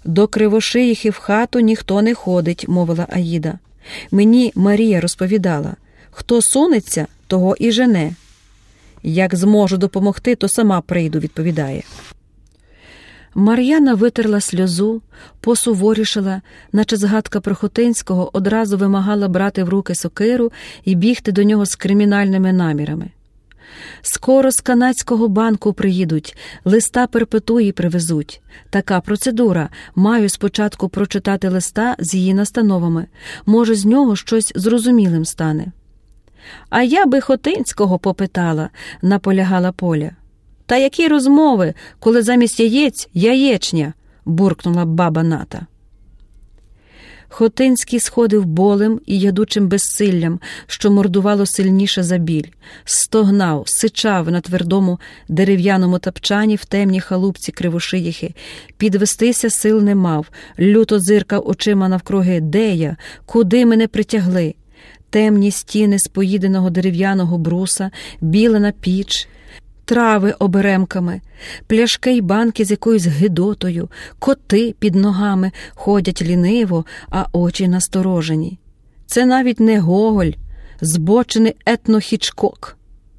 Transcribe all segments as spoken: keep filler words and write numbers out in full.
«До Кривошиїхи в хату ніхто не ходить», – мовила Аїда. «Мені Марія розповідала, хто сунеться, того і жене. Як зможу допомогти, то сама прийду», – відповідає. Мар'яна витерла сльозу, посуворішала, наче згадка про Хотинського одразу вимагала брати в руки сокиру і бігти до нього з кримінальними намірами. «Скоро з канадського банку приїдуть, листа перпетуї привезуть. Така процедура. Маю спочатку прочитати листа з її настановами. Може, з нього щось зрозумілим стане». «А я би Хотинського попитала», – наполягала Поля. «Та які розмови, коли замість яєць – яєчня», – буркнула баба Ната. Хотинський сходив болем і ядучим безсиллям, що мордувало сильніше за біль. Стогнав, сичав на твердому дерев'яному тапчані в темній халупці Кривошиїхи. Підвестися сил не мав, люто зиркав очима навкруги. «Де я? Куди мене притягли?» Темні стіни з поїденого дерев'яного бруса, білена піч, трави оберемками, пляшки й банки з якоюсь гидотою, коти під ногами ходять ліниво, а очі насторожені. Це навіть не Гоголь, збочений етно-Хічкок.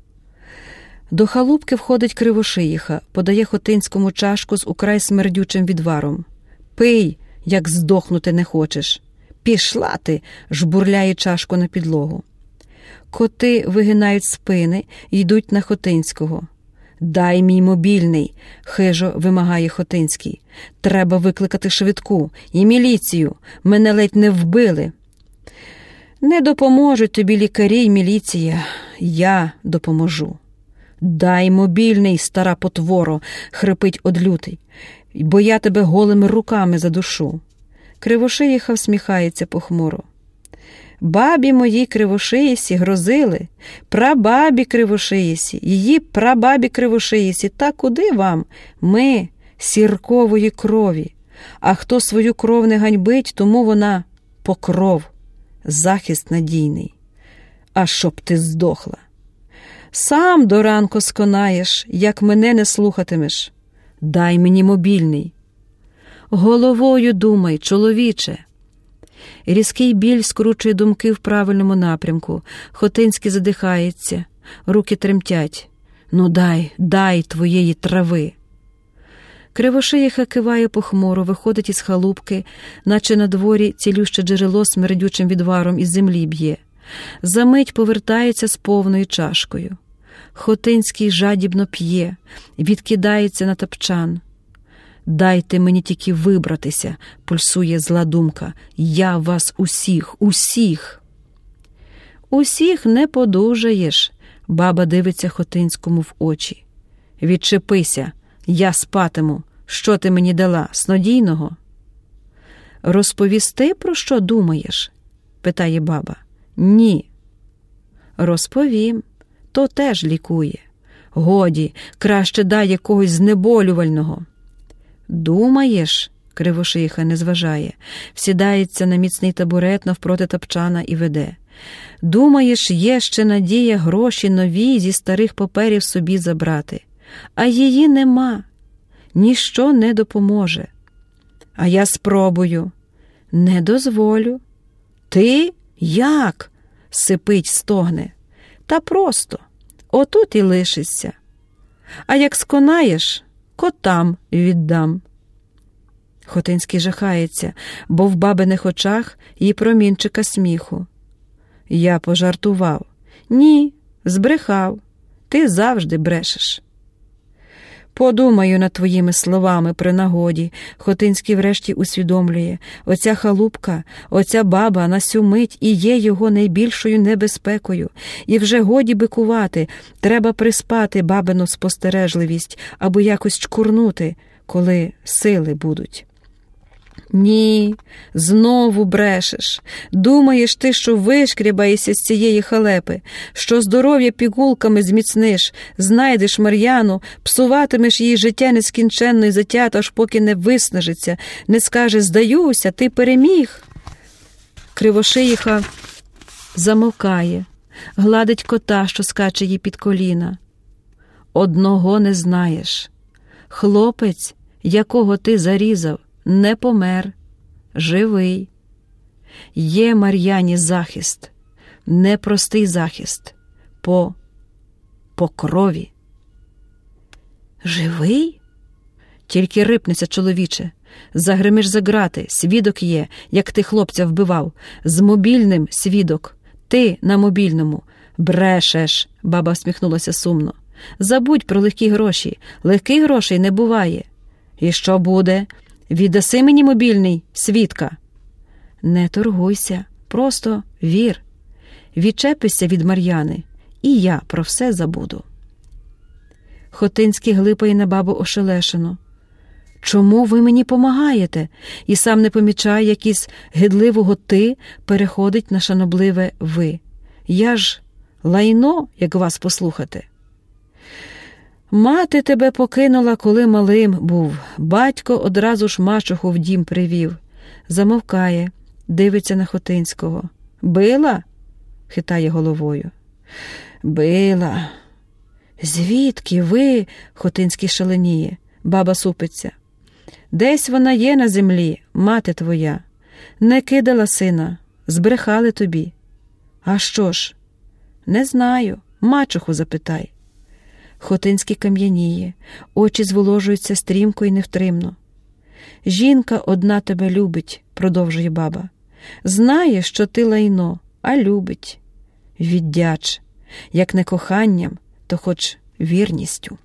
До халупки входить Кривошиїха, подає Хотинському чашку з украй смердючим відваром. «Пий, як здохнути не хочеш». «Пішла ти!» – жбурляє чашку на підлогу. Коти вигинають спини і йдуть на Хотинського. «Дай мій мобільний!» – хижо вимагає Хотинський. «Треба викликати швидку і міліцію. Мене ледь не вбили». «Не допоможуть тобі лікарі й міліція. Я допоможу». «Дай мобільний, стара потворо!» – хрипить одлютий. «Бо я тебе голими руками задушу». Кривошиїха всміхається похмуро. «Бабі моїй Кривошиїсі грозили, прабабі Кривошиїсі, її прабабі Кривошиїсі, та куди вам? Ми сіркової крові, а хто свою кров не ганьбить, тому вона покров, захист надійний. А щоб ти здохла. Сам до ранку сконаєш, як мене не слухатимеш. Дай мені мобільний». «Головою думай, чоловіче». Різкий біль скручує думки в правильному напрямку. Хотинський задихається, руки тремтять. «Ну дай, дай твоєї трави». Кривошиїха киває похмуро, виходить із халупки, наче на дворі цілюще джерело смердючим відваром із землі б'є. Замить повертається з повною чашкою. Хотинський жадібно п'є, відкидається на тапчан. «Дайте мені тільки вибратися», – пульсує зла думка. «Я вас усіх, усіх». «Усіх не подужаєш», – баба дивиться Хотинському в очі. «Відчепися, я спатиму. Що ти мені дала, снодійного?» «Розповісти, про що думаєш?» – питає баба. «Ні». «Розповім. То теж лікує. Годі, краще дай якогось знеболювального». «Думаєш?» – Кривошиїха не зважає. Всідається на міцний табурет навпроти тапчана і веде. «Думаєш, є ще надія гроші нові зі старих паперів собі забрати. А її нема. Ніщо не допоможе». «А я спробую». «Не дозволю». «Ти? Як?» – сипить, стогне. «Та просто. Отут і лишишся. А як сконаєш, котам віддам». Хотинський жахається, бо в бабиних очах і промінчика сміху. «Я пожартував». «Ні, збрехав. Ти завжди брешеш». «Подумаю над твоїми словами при нагоді», – Хотинський врешті усвідомлює. Оця халупка, оця баба на сю мить і є його найбільшою небезпекою. І вже годі бикувати, треба приспати бабину спостережливість або якось чкурнути, коли сили будуть. «Ні, знову брешеш. Думаєш ти, що вишкрябаєшся з цієї халепи, що здоров'я пігулками зміцниш, знайдеш Мар'яну, псуватимеш її життя нескінченно і затято, аж поки не виснажиться, не скаже «здаюся, ти переміг». Кривошиїха замовкає, гладить кота, що скаче їй під коліна. «Одного не знаєш. Хлопець, якого ти зарізав, не помер, живий. Є Мар'яні захист, непростий захист, по, по крові. Живий? Тільки рипнеться, чоловіче. Загримиш за грати, свідок є, як ти хлопця вбивав. З мобільним свідок. Ти на мобільному. Брешеш, баба всміхнулася сумно. Забудь про легкі гроші. Легких грошей не буває. І що буде? Віддаси мені мобільний, свідка. Не торгуйся, просто вір. Відчепишся від Мар'яни, і я про все забуду. Хотинський глипає на бабу ошелешено. Чому ви мені помагаєте? І сам не помічає, як із гидливого «ти» переходить на шанобливе «ви». Я ж лайно, як вас послухати. Мати тебе покинула, коли малим був. Батько одразу ж мачуху в дім привів. Замовкає, дивиться на Хотинського. Била? Хитає головою. Била. Звідки ви? Хотинський шаленіє. Баба супиться. Десь вона є на землі, мати твоя. Не кидала сина, збрехали тобі. А що ж? Не знаю, мачуху запитай. Хотинський кам'яніє, очі зволожуються стрімко і невтримно. Жінка одна тебе любить, продовжує баба. Знає, що ти лайно, а любить. Віддяч, як не коханням, то хоч вірністю.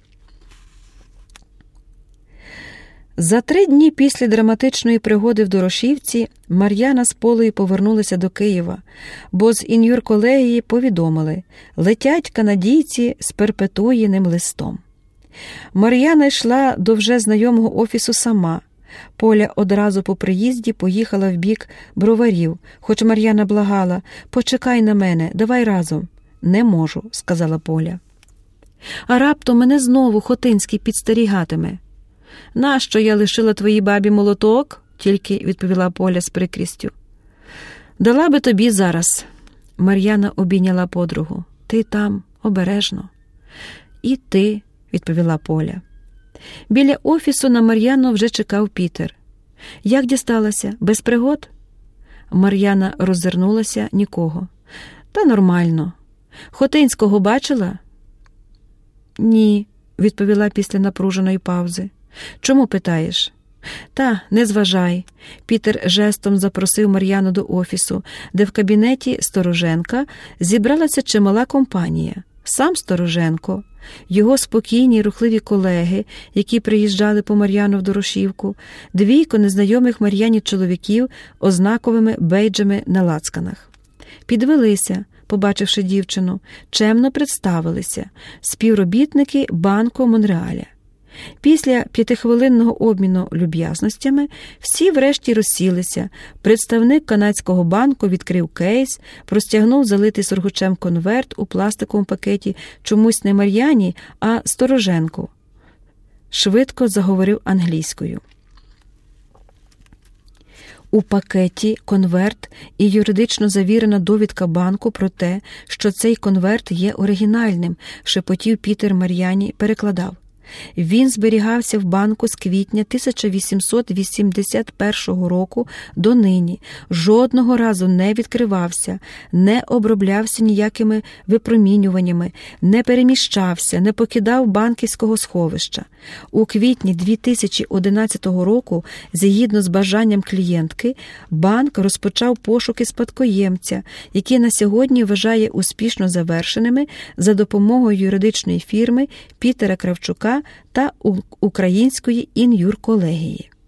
За три дні після драматичної пригоди в Дорошівці Мар'яна з Полею повернулися до Києва, бо з ін'юрколегії повідомили – летять канадійці з перпетуєним листом. Мар'яна йшла до вже знайомого офісу сама. Поля одразу по приїзді поїхала в бік Броварів, хоч Мар'яна благала – почекай на мене, давай разом. Не можу, сказала Поля. А раптом мене знову Хотинський підстерігатиме. Нащо я лишила твоїй бабі молоток? Тільки відповіла Поля з прикрістю. Дала би тобі зараз. Мар'яна обійняла подругу. Ти там, обережно. І ти, відповіла Поля. Біля офісу на Мар'яну вже чекав Пітер. Як дісталася? Без пригод? Мар'яна роззирнулася, нікого. Та нормально. Хотинського бачила? Ні, відповіла після напруженої паузи. Чому питаєш? Та, не зважай. Пітер жестом запросив Мар'яну до офісу, де в кабінеті Стороженка зібралася чимала компанія. Сам Стороженко, його спокійні й рухливі колеги, які приїжджали по Мар'яну в Дорошівку, двійко незнайомих Мар'яні чоловіків ознаковими бейджами на лацканах. Підвелися, побачивши дівчину, чемно представилися – співробітники Банку Монреаля. Після п'ятихвилинного обміну люб'язностями всі врешті розсілися. Представник канадського банку відкрив кейс, простягнув залитий сургучем конверт у пластиковому пакеті чомусь не Мар'яні, а Стороженку. Швидко заговорив англійською. У пакеті конверт і юридично завірена довідка банку про те, що цей конверт є оригінальним, шепотів Пітер Мар'яні, перекладав. Він зберігався в банку з квітня тисяча вісімсот вісімдесят першого року до нині, жодного разу не відкривався, не оброблявся ніякими випромінюваннями, не переміщався, не покидав банківського сховища. У квітні дві тисячі одинадцятого року, згідно з бажанням клієнтки, банк розпочав пошуки спадкоємця, які на сьогодні вважає успішно завершеними за допомогою юридичної фірми Пітера Кравчука та української ін'юрколегії.